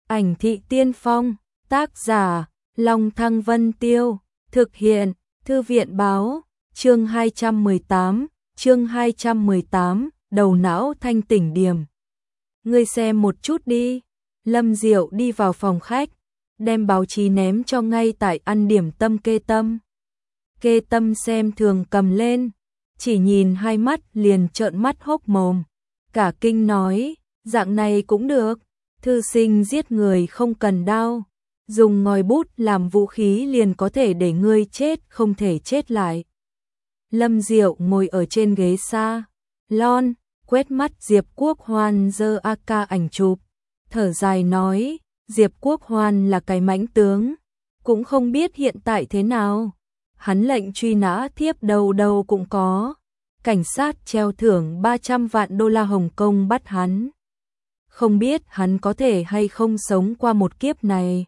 Ảnh thị tiên phong, tác giả, Long Thăng Vân Tiêu, thực hiện, Thư viện báo, chương 218, đầu não thanh tỉnh điểm. Ngươi xem một chút đi. Lâm Diệu đi vào phòng khách, đem báo chí ném cho ngay tại ăn điểm tâm Kê Tâm. Kê Tâm xem thường cầm lên, chỉ nhìn hai mắt liền trợn mắt hốc mồm, cả kinh nói, dạng này cũng được, thư sinh giết người không cần đao, dùng ngòi bút làm vũ khí liền có thể để ngươi chết không thể chết lại. Lâm Diệu ngồi ở trên ghế xa lon, quét mắt Diệp Quốc Hoan giơ AK ảnh chụp, thở dài nói, Diệp Quốc Hoan là cái mãnh tướng, cũng không biết hiện tại thế nào. Hắn lệnh truy nã thiếp đâu đâu cũng có. Cảnh sát treo thưởng 300 vạn đô la Hồng Kông bắt hắn. Không biết hắn có thể hay không sống qua một kiếp này.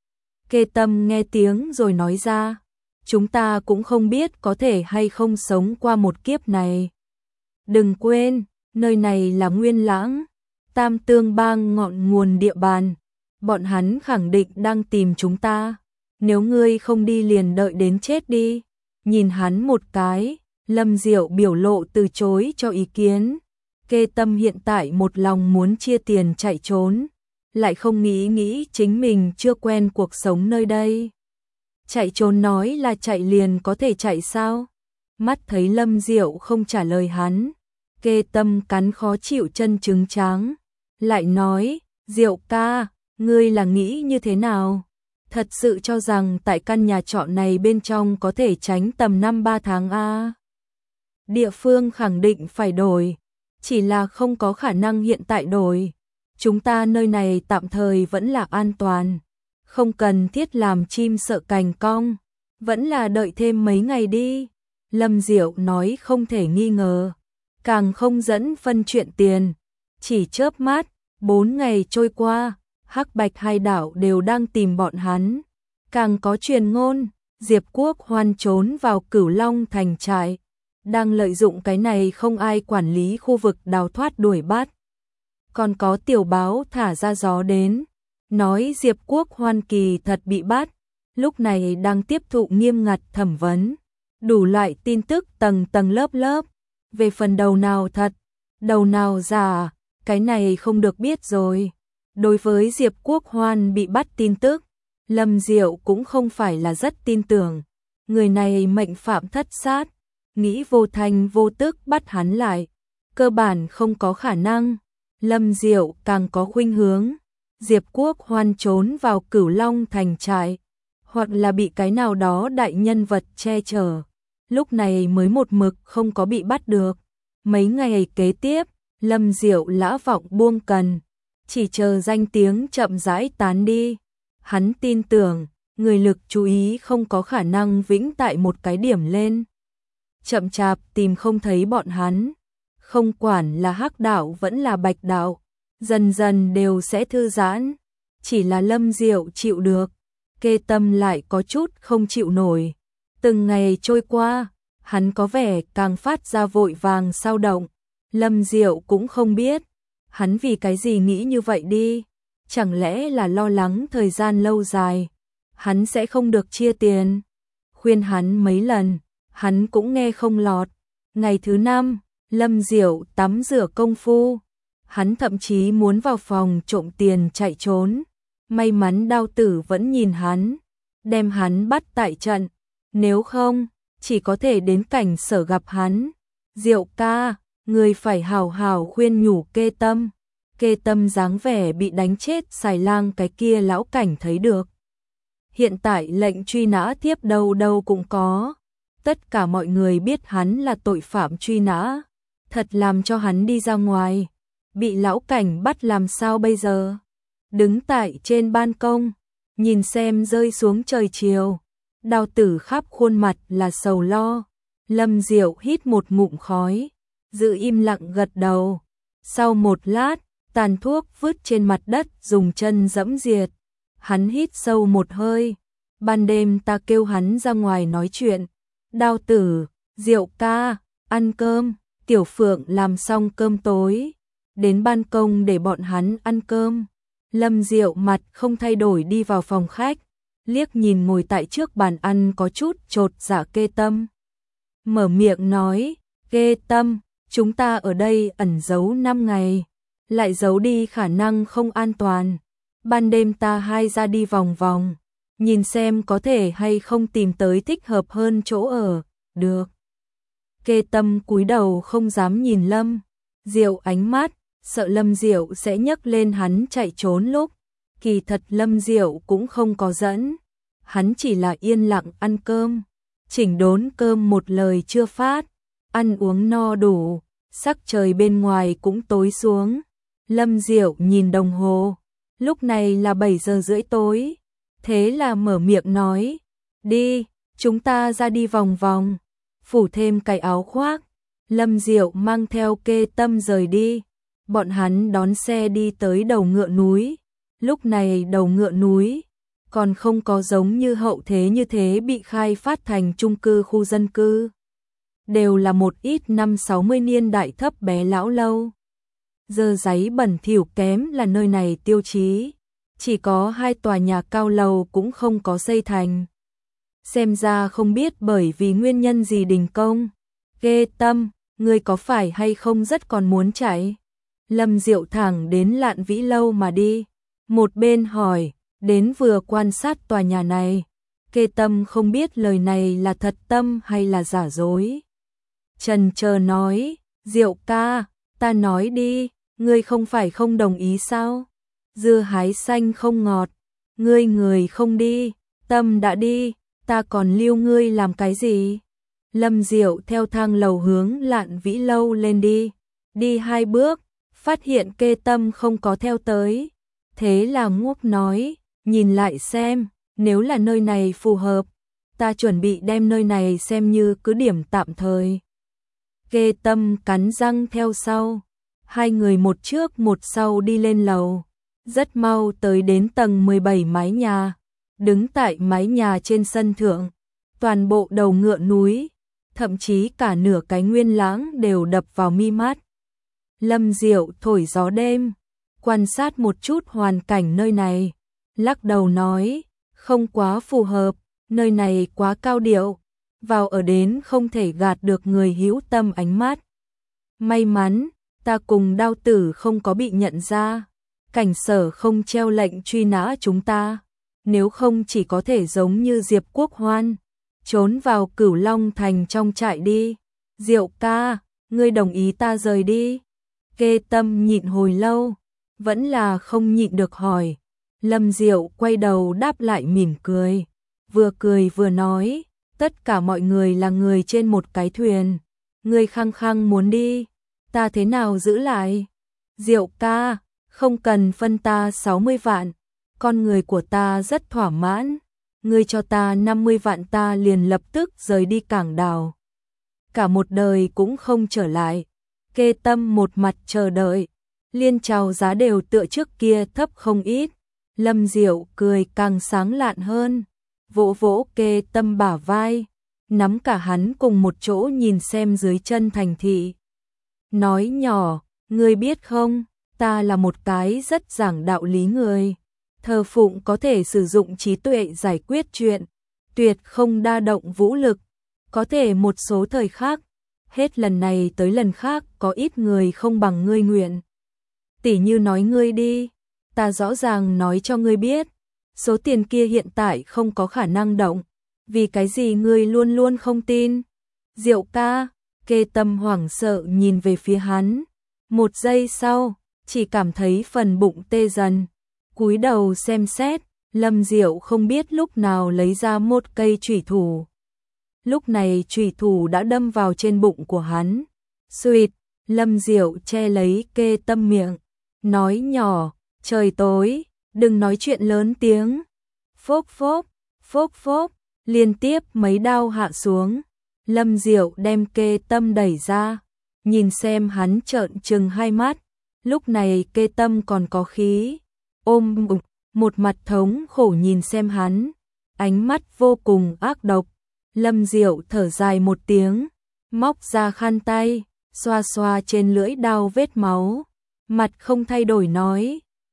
Kê Tâm nghe tiếng rồi nói ra, chúng ta cũng không biết có thể hay không sống qua một kiếp này. Đừng quên, nơi này là Nguyên Lãng, Tam Tương Bang ngọn nguồn địa bàn. Bọn hắn khẳng định đang tìm chúng ta. Nếu ngươi không đi liền đợi đến chết đi. Nhìn hắn một cái, Lâm Diệu biểu lộ từ chối cho ý kiến. Kê Tâm hiện tại một lòng muốn chia tiền chạy trốn, lại không nghĩ chính mình chưa quen cuộc sống nơi đây. Chạy trốn nói là chạy liền có thể chạy sao? Mắt thấy Lâm Diệu không trả lời hắn, Kê Tâm cắn khó chịu chân trứng tráng, lại nói, Diệu ca, ngươi là nghĩ như thế nào? Thật sự cho rằng tại căn nhà trọ này bên trong có thể tránh tầm 5-3 tháng a? Địa phương khẳng định phải đổi, chỉ là không có khả năng hiện tại đổi. Chúng ta nơi này tạm thời vẫn là an toàn, không cần thiết làm chim sợ cành cong, vẫn là đợi thêm mấy ngày đi. Lâm Diệu nói không thể nghi ngờ, càng không dẫn phân chuyện tiền, chỉ chớp mắt, 4 ngày trôi qua. Hắc Bạch hai đảo đều đang tìm bọn hắn. Càng có truyền ngôn, Diệp Quốc Hoan trốn vào Cửu Long thành trại, đang lợi dụng cái này không ai quản lý khu vực đào thoát đuổi bắt. Còn có tiểu báo thả ra gió đến, nói Diệp Quốc Hoan kỳ thật bị bắt, lúc này đang tiếp thụ nghiêm ngặt thẩm vấn. Đủ loại tin tức tầng tầng lớp lớp, về phần đầu nào thật, đầu nào giả, cái này không được biết rồi. Đối với Diệp Quốc Hoan bị bắt tin tức, Lâm Diệu cũng không phải là rất tin tưởng. Người này mệnh phạm thất sát, nghĩ vô thành vô tức bắt hắn lại, cơ bản không có khả năng. Lâm Diệu càng có khuynh hướng, Diệp Quốc Hoan trốn vào Cửu Long thành trại, hoặc là bị cái nào đó đại nhân vật che chở, lúc này mới một mực không có bị bắt được. Mấy ngày kế tiếp, Lâm Diệu lã vọng buông cần, chỉ chờ danh tiếng chậm rãi tán đi. Hắn tin tưởng, người lực chú ý không có khả năng vĩnh tại một cái điểm lên. Chậm chạp tìm không thấy bọn hắn, không quản là Hắc đạo vẫn là Bạch đạo, dần dần đều sẽ thư giãn. Chỉ là Lâm Diệu chịu được, Kê Tâm lại có chút không chịu nổi. Từng ngày trôi qua, hắn có vẻ càng phát ra vội vàng sao động. Lâm Diệu cũng không biết hắn vì cái gì nghĩ như vậy đi, chẳng lẽ là lo lắng thời gian lâu dài hắn sẽ không được chia tiền. Khuyên hắn mấy lần, hắn cũng nghe không lọt. Ngày thứ 5, Lâm Diệu tắm rửa công phu, hắn thậm chí muốn vào phòng trộm tiền chạy trốn. May mắn Đao Tử vẫn nhìn hắn, đem hắn bắt tại trận, nếu không, chỉ có thể đến cảnh sở gặp hắn. Diệu ca, người phải hào hào khuyên nhủ Kê Tâm. Kê Tâm dáng vẻ bị đánh chết xài lang cái kia lão cảnh thấy được. Hiện tại lệnh truy nã thiếp đâu đâu cũng có. Tất cả mọi người biết hắn là tội phạm truy nã. Thật làm cho hắn đi ra ngoài, bị lão cảnh bắt làm sao bây giờ? Đứng tại trên ban công, nhìn xem rơi xuống trời chiều. Đao Tử khắp khuôn mặt là sầu lo. Lâm Diệu hít một ngụm khói, giữ im lặng gật đầu. Sau một lát, tàn thuốc vứt trên mặt đất dùng chân dẫm diệt. Hắn hít sâu một hơi. Ban đêm ta kêu hắn ra ngoài nói chuyện. Đao Tử, Diệu ca, ăn cơm. Tiểu Phượng làm xong cơm tối, đến ban công để bọn hắn ăn cơm. Lâm Diệu mặt không thay đổi đi vào phòng khách, liếc nhìn ngồi tại trước bàn ăn có chút chột dạ Kê Tâm. Mở miệng nói, Kê Tâm, chúng ta ở đây ẩn giấu 5 ngày, lại giấu đi khả năng không an toàn. Ban đêm ta hai ra đi vòng vòng, nhìn xem có thể hay không tìm tới thích hợp hơn chỗ ở, được. Kê Tâm cúi đầu không dám nhìn Lâm Diệu ánh mắt, sợ Lâm Diệu sẽ nhấc lên hắn chạy trốn lúc. Kỳ thật Lâm Diệu cũng không có dẫn, hắn chỉ là yên lặng ăn cơm, chỉnh đốn cơm một lời chưa phát, ăn uống no đủ, sắc trời bên ngoài cũng tối xuống. Lâm Diệu nhìn đồng hồ, lúc này là 7 giờ rưỡi tối, thế là mở miệng nói, đi, chúng ta ra đi vòng vòng, phủ thêm cái áo khoác. Lâm Diệu mang theo Kê Tâm rời đi, bọn hắn đón xe đi tới đầu ngựa núi. Lúc này đầu ngựa núi còn không có giống như hậu thế như thế bị khai phát thành chung cư khu dân cư. Đều là một ít năm 60 niên đại thấp bé lão lâu. Dơ giấy bẩn thỉu kém là nơi này tiêu chí. Chỉ có 2 tòa nhà cao lầu cũng không có xây thành. Xem ra không biết bởi vì nguyên nhân gì đình công. Kê Tâm, ngươi có phải hay không rất còn muốn chạy? Lâm Diệu thẳng đến Lạn Vĩ lâu mà đi. Một bên hỏi, đến vừa quan sát tòa nhà này. Kê Tâm không biết lời này là thật tâm hay là giả dối. Chần chờ nói, Diệu ca, ta nói đi, ngươi không phải không đồng ý sao? Dưa hái xanh không ngọt, ngươi người không đi, Tâm đã đi, ta còn lưu ngươi làm cái gì? Lâm Diệu theo thang lầu hướng Lạn Vĩ lâu lên đi. Đi 2 bước, phát hiện Kê Tâm không có theo tới. Thế là ngốc nói, nhìn lại xem, nếu là nơi này phù hợp, ta chuẩn bị đem nơi này xem như cứ điểm tạm thời. Kê Tâm cắn răng theo sau, 2 người một trước một sau đi lên lầu, rất mau tới đến tầng 17 mái nhà, đứng tại mái nhà trên sân thượng, toàn bộ đầu ngựa núi, thậm chí cả nửa cái Nguyên Lãng đều đập vào mi mắt. Lâm Diệu thổi gió đêm, quan sát một chút hoàn cảnh nơi này, lắc đầu nói, không quá phù hợp, nơi này quá cao điệu, vào ở đến không thể gạt được người hữu tâm ánh mắt. May mắn, ta cùng Đao Tử không có bị nhận ra, cảnh sở không treo lệnh truy nã chúng ta, nếu không chỉ có thể giống như Diệp Quốc Hoan, trốn vào Cửu Long Thành trong trại đi. Diệu ca, ngươi đồng ý ta rời đi? Kê Tâm nhịn hồi lâu, vẫn là không nhịn được hỏi. Lâm Diệu quay đầu đáp lại mỉm cười vừa nói, tất cả mọi người là người trên một cái thuyền, ngươi khăng khăng muốn đi, ta thế nào giữ lại? Diệu ca, không cần phân ta 60 vạn, con người của ta rất thỏa mãn, ngươi cho ta 50 vạn ta liền lập tức rời đi Cảng Đào. Cả một đời cũng không trở lại. Kê Tâm một mặt chờ đợi, liên chào giá đều tựa trước kia thấp không ít. Lâm Diệu cười càng sáng lạn hơn, vỗ vỗ Kê Tâm bả vai, nắm cả hắn cùng một chỗ nhìn xem dưới chân thành thị. Nói nhỏ, ngươi biết không, ta là một cái rất giảng đạo lý người, thờ phụng có thể sử dụng trí tuệ giải quyết chuyện, tuyệt không đa động vũ lực, có thể một số thời khắc, hết lần này tới lần khác có ít người không bằng ngươi nguyện. Tỉ như nói ngươi đi, ta rõ ràng nói cho ngươi biết, số tiền kia hiện tại không có khả năng động, vì cái gì ngươi luôn luôn không tin? Diệu ca, Kê Tâm hoảng sợ nhìn về phía hắn, một giây sau, chỉ cảm thấy phần bụng tê dần, cúi đầu xem xét, Lâm Diệu không biết lúc nào lấy ra một cây chủy thủ. Lúc này chủy thủ đã đâm vào trên bụng của hắn. Xuỵt, Lâm Diệu che lấy Kê Tâm miệng, nói nhỏ, trời tối, đừng nói chuyện lớn tiếng. Phốc phốc, liên tiếp mấy đao hạ xuống. Lâm Diệu đem Kê Tâm đẩy ra, nhìn xem hắn trợn trừng hai mắt. Lúc này Kê Tâm còn có khí, ôm bụng, một mặt thống khổ nhìn xem hắn, ánh mắt vô cùng ác độc. Lâm Diệu thở dài một tiếng, móc ra khăn tay, xoa xoa trên lưỡi đao vết máu, mặt không thay đổi nói,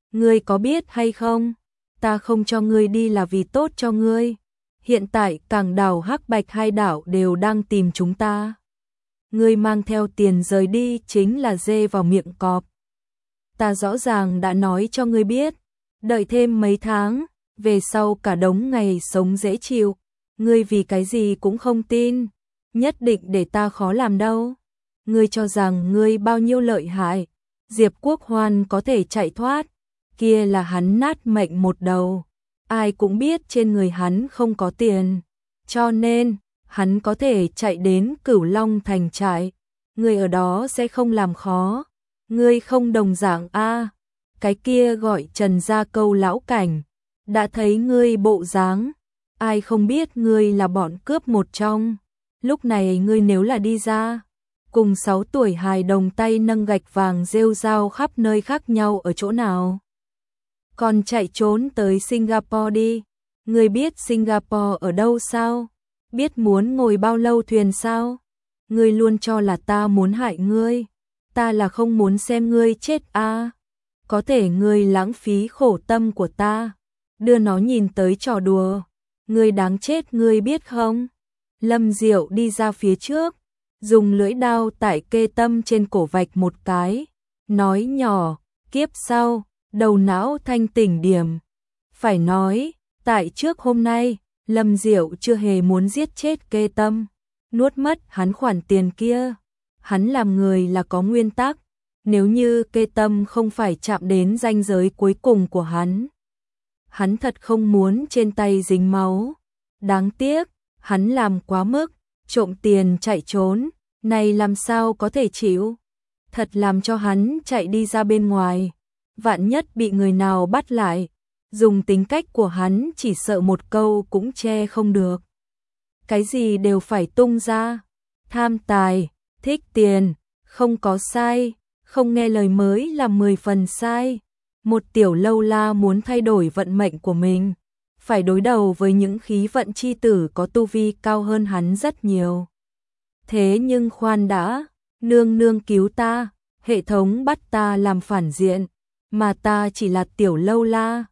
Ngươi có biết hay không, ta không cho ngươi đi là vì tốt cho ngươi. Hiện tại Cảng đảo Hắc Bạch hai đảo đều đang tìm chúng ta. Ngươi mang theo tiền rời đi chính là dê vào miệng cọp. Ta rõ ràng đã nói cho ngươi biết, đợi thêm mấy tháng, về sau cả đống ngày sống dễ chịu. Ngươi vì cái gì cũng không tin, nhất định để ta khó làm đâu. Ngươi cho rằng ngươi bao nhiêu lợi hại, Diệp Quốc Hoan có thể chạy thoát, kia là hắn nát mệnh một đầu. Ai cũng biết trên người hắn không có tiền, cho nên hắn có thể chạy đến Cửu Long thành trại. Ngươi ở đó sẽ không làm khó. Ngươi không đồng dạng a. Cái kia gọi Trần Gia Câu lão cảnh, đã thấy ngươi bộ dáng, ai không biết ngươi là bọn cướp một trong. Lúc này ngươi nếu là đi ra, cùng 6 tuổi hài đồng tay nâng gạch vàng rêu rao khắp nơi khác nhau ở chỗ nào? Còn chạy trốn tới Singapore đi. Ngươi biết Singapore ở đâu sao? Biết muốn ngồi bao lâu thuyền sao? Ngươi luôn cho là ta muốn hại ngươi. Ta là không muốn xem ngươi chết a. Có thể ngươi lãng phí khổ tâm của ta, đưa nó nhìn tới trò đùa. Ngươi đáng chết ngươi biết không? Lâm Diệu đi ra phía trước, dùng lưỡi đao tại kê tâm trên cổ vạch một cái, nói nhỏ, kiếp sau, đầu não thanh tỉnh điểm. Phải nói, tại trước hôm nay, Lâm Diệu chưa hề muốn giết chết kê tâm, nuốt mất hắn khoản tiền kia. Hắn làm người là có nguyên tắc, nếu như kê tâm không phải chạm đến ranh giới cuối cùng của hắn thật không muốn trên tay dính máu. Đáng tiếc, hắn làm quá mức, trộm tiền chạy trốn, này làm sao có thể chịu. Thật làm cho hắn chạy đi ra bên ngoài, vạn nhất bị người nào bắt lại, dùng tính cách của hắn chỉ sợ một câu cũng che không được. Cái gì đều phải tung ra, tham tài, thích tiền, không có sai, không nghe lời mới là 10 phần sai. Một tiểu lâu la muốn thay đổi vận mệnh của mình, phải đối đầu với những khí vận chi tử có tu vi cao hơn hắn rất nhiều. Thế nhưng khoan đã, nương nương cứu ta, hệ thống bắt ta làm phản diện, mà ta chỉ là tiểu lâu la,